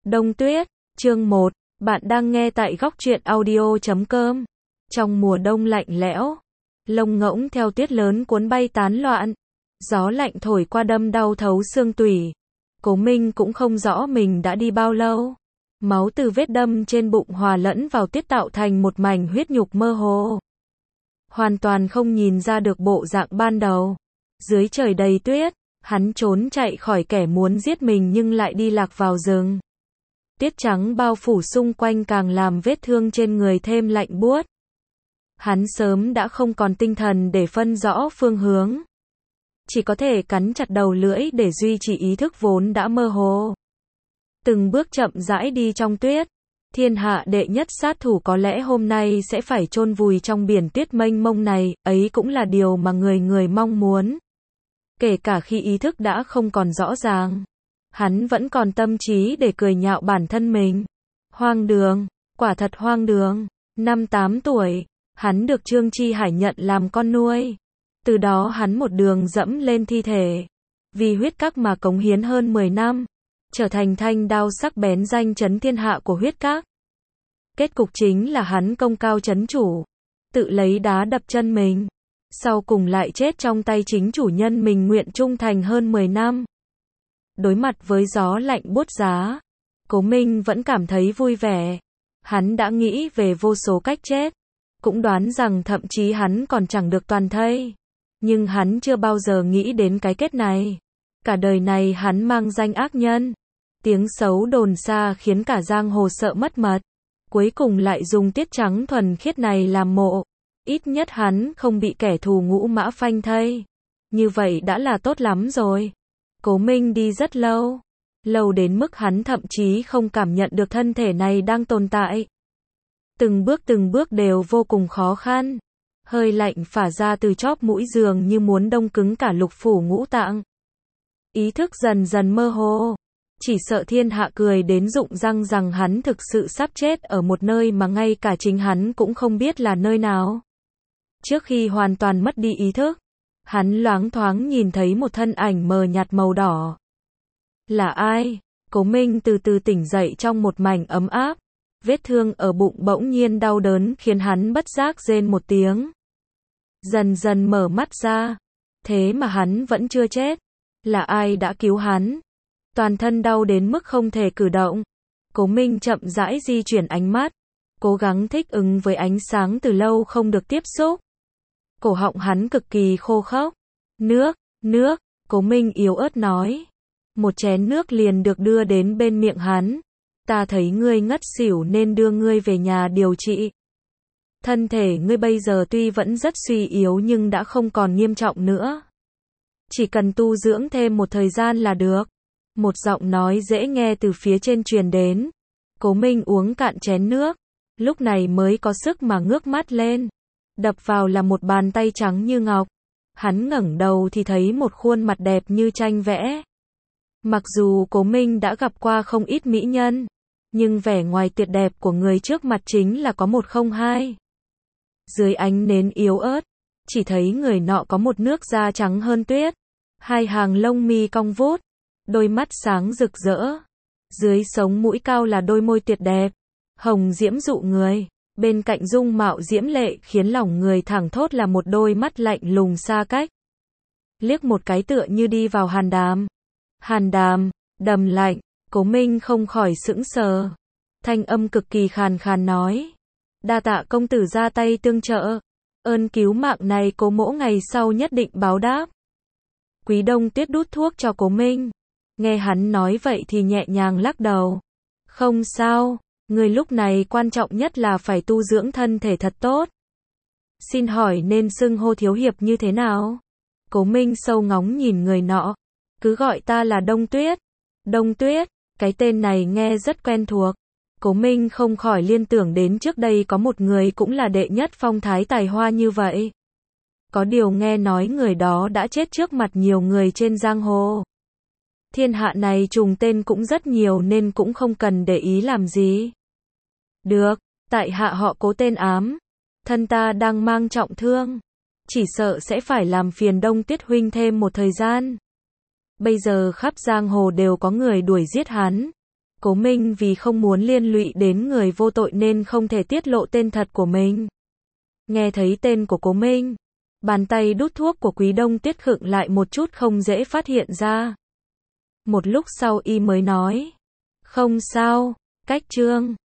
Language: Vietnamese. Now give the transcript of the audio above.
Đông Tuyết, chương 1, bạn đang nghe tại góc truyện audio.com. Trong mùa đông lạnh lẽo, lông ngỗng theo tuyết lớn cuốn bay tán loạn, gió lạnh thổi qua đâm đau thấu xương tủy. Cố Minh cũng không rõ mình đã đi bao lâu. Máu từ vết đâm trên bụng hòa lẫn vào tuyết tạo thành một mảnh huyết nhục mơ hồ. Hoàn toàn không nhìn ra được bộ dạng ban đầu. Dưới trời đầy tuyết, hắn trốn chạy khỏi kẻ muốn giết mình nhưng lại đi lạc vào rừng. Tuyết trắng bao phủ xung quanh càng làm vết thương trên người thêm lạnh buốt. Hắn sớm đã không còn tinh thần để phân rõ phương hướng. Chỉ có thể cắn chặt đầu lưỡi để duy trì ý thức vốn đã mơ hồ. Từng bước chậm rãi đi trong tuyết. Thiên hạ đệ nhất sát thủ có lẽ hôm nay sẽ phải chôn vùi trong biển tuyết mênh mông này, ấy cũng là điều mà người người mong muốn. Kể cả khi ý thức đã không còn rõ ràng, hắn vẫn còn tâm trí để cười nhạo bản thân mình. Hoang đường, quả thật hoang đường. Năm 8 tuổi, hắn được Trương Chi Hải nhận làm con nuôi. Từ đó hắn một đường dẫm lên thi thể. Vì huyết các mà cống hiến hơn 10 năm. Trở thành thanh đao sắc bén danh chấn thiên hạ của huyết các. Kết cục chính là hắn công cao chấn chủ. Tự lấy đá đập chân mình. Sau cùng lại chết trong tay chính chủ nhân mình nguyện trung thành hơn 10 năm. Đối mặt với gió lạnh buốt giá, Cố Minh vẫn cảm thấy vui vẻ. Hắn đã nghĩ về vô số cách chết. Cũng đoán rằng thậm chí hắn còn chẳng được toàn thây. Nhưng hắn chưa bao giờ nghĩ đến cái kết này. Cả đời này hắn mang danh ác nhân. Tiếng xấu đồn xa khiến cả giang hồ sợ mất mật. Cuối cùng lại dùng tiết trắng thuần khiết này làm mộ. Ít nhất hắn không bị kẻ thù ngũ mã phanh thây. Như vậy đã là tốt lắm rồi. Cố Minh đi rất lâu. Lâu đến mức hắn thậm chí không cảm nhận được thân thể này đang tồn tại. Từng bước đều vô cùng khó khăn. Hơi lạnh phả ra từ chóp mũi dường như muốn đông cứng cả lục phủ ngũ tạng. Ý thức dần dần mơ hồ. Chỉ sợ thiên hạ cười đến rụng răng rằng hắn thực sự sắp chết ở một nơi mà ngay cả chính hắn cũng không biết là nơi nào. Trước khi hoàn toàn mất đi ý thức, hắn loáng thoáng nhìn thấy một thân ảnh mờ nhạt màu đỏ. Là ai? Cố Minh từ từ tỉnh dậy trong một mảnh ấm áp. Vết thương ở bụng bỗng nhiên đau đớn khiến hắn bất giác rên một tiếng. Dần dần mở mắt ra. Thế mà hắn vẫn chưa chết. Là ai đã cứu hắn? Toàn thân đau đến mức không thể cử động. Cố Minh chậm rãi di chuyển ánh mắt. Cố gắng thích ứng với ánh sáng từ lâu không được tiếp xúc. Cổ họng hắn cực kỳ khô khốc. Nước, Cố Minh yếu ớt nói. Một chén nước liền được đưa đến bên miệng hắn. Ta thấy ngươi ngất xỉu nên đưa ngươi về nhà điều trị. Thân thể ngươi bây giờ tuy vẫn rất suy yếu nhưng đã không còn nghiêm trọng nữa. Chỉ cần tu dưỡng thêm một thời gian là được. Một giọng nói dễ nghe từ phía trên truyền đến. Cố Minh uống cạn chén nước. Lúc này mới có sức mà ngước mắt lên. Đập vào là một bàn tay trắng như ngọc. Hắn ngẩng đầu thì thấy một khuôn mặt đẹp như tranh vẽ. Mặc dù Cố Minh đã gặp qua không ít mỹ nhân, nhưng vẻ ngoài tuyệt đẹp của người trước mặt chính là có một không hai. Dưới ánh nến yếu ớt, chỉ thấy người nọ có một nước da trắng hơn tuyết. Hai hàng lông mi cong vút, đôi mắt sáng rực rỡ. Dưới sống mũi cao là đôi môi tuyệt đẹp, hồng diễm dụ người. Bên cạnh dung mạo diễm lệ khiến lòng người thẳng thốt là một đôi mắt lạnh lùng xa cách. Liếc một cái tựa như đi vào hàn đàm. Hàn đàm, đầm lạnh, Cố Minh không khỏi sững sờ. Thanh âm cực kỳ khàn khàn nói. Đa tạ công tử ra tay tương trợ. Ơn cứu mạng này Cố mỗ ngày sau nhất định báo đáp. Quý Đông Tuyết đút thuốc cho Cố Minh. Nghe hắn nói vậy thì nhẹ nhàng lắc đầu. Không sao, người lúc này quan trọng nhất là phải tu dưỡng thân thể thật tốt. Xin hỏi nên xưng hô thiếu hiệp như thế nào? Cố Minh sâu ngóng nhìn người nọ. Cứ gọi ta là Đông Tuyết. Đông Tuyết, cái tên này nghe rất quen thuộc. Cố Minh không khỏi liên tưởng đến trước đây có một người cũng là đệ nhất phong thái tài hoa như vậy. Có điều nghe nói người đó đã chết trước mặt nhiều người trên giang hồ. Thiên hạ này trùng tên cũng rất nhiều nên cũng không cần để ý làm gì. Được, tại hạ họ Cố tên ám. Thân ta đang mang trọng thương. Chỉ sợ sẽ phải làm phiền Đông Tuyết huynh thêm một thời gian. Bây giờ khắp giang hồ đều có người đuổi giết hắn. Cố Minh vì không muốn liên lụy đến người vô tội nên không thể tiết lộ tên thật của mình. Nghe thấy tên của Cố Minh, bàn tay đút thuốc của Quý Đông Tiết khựng lại một chút, không dễ phát hiện ra. Một lúc sau y mới nói, không sao, cách Trương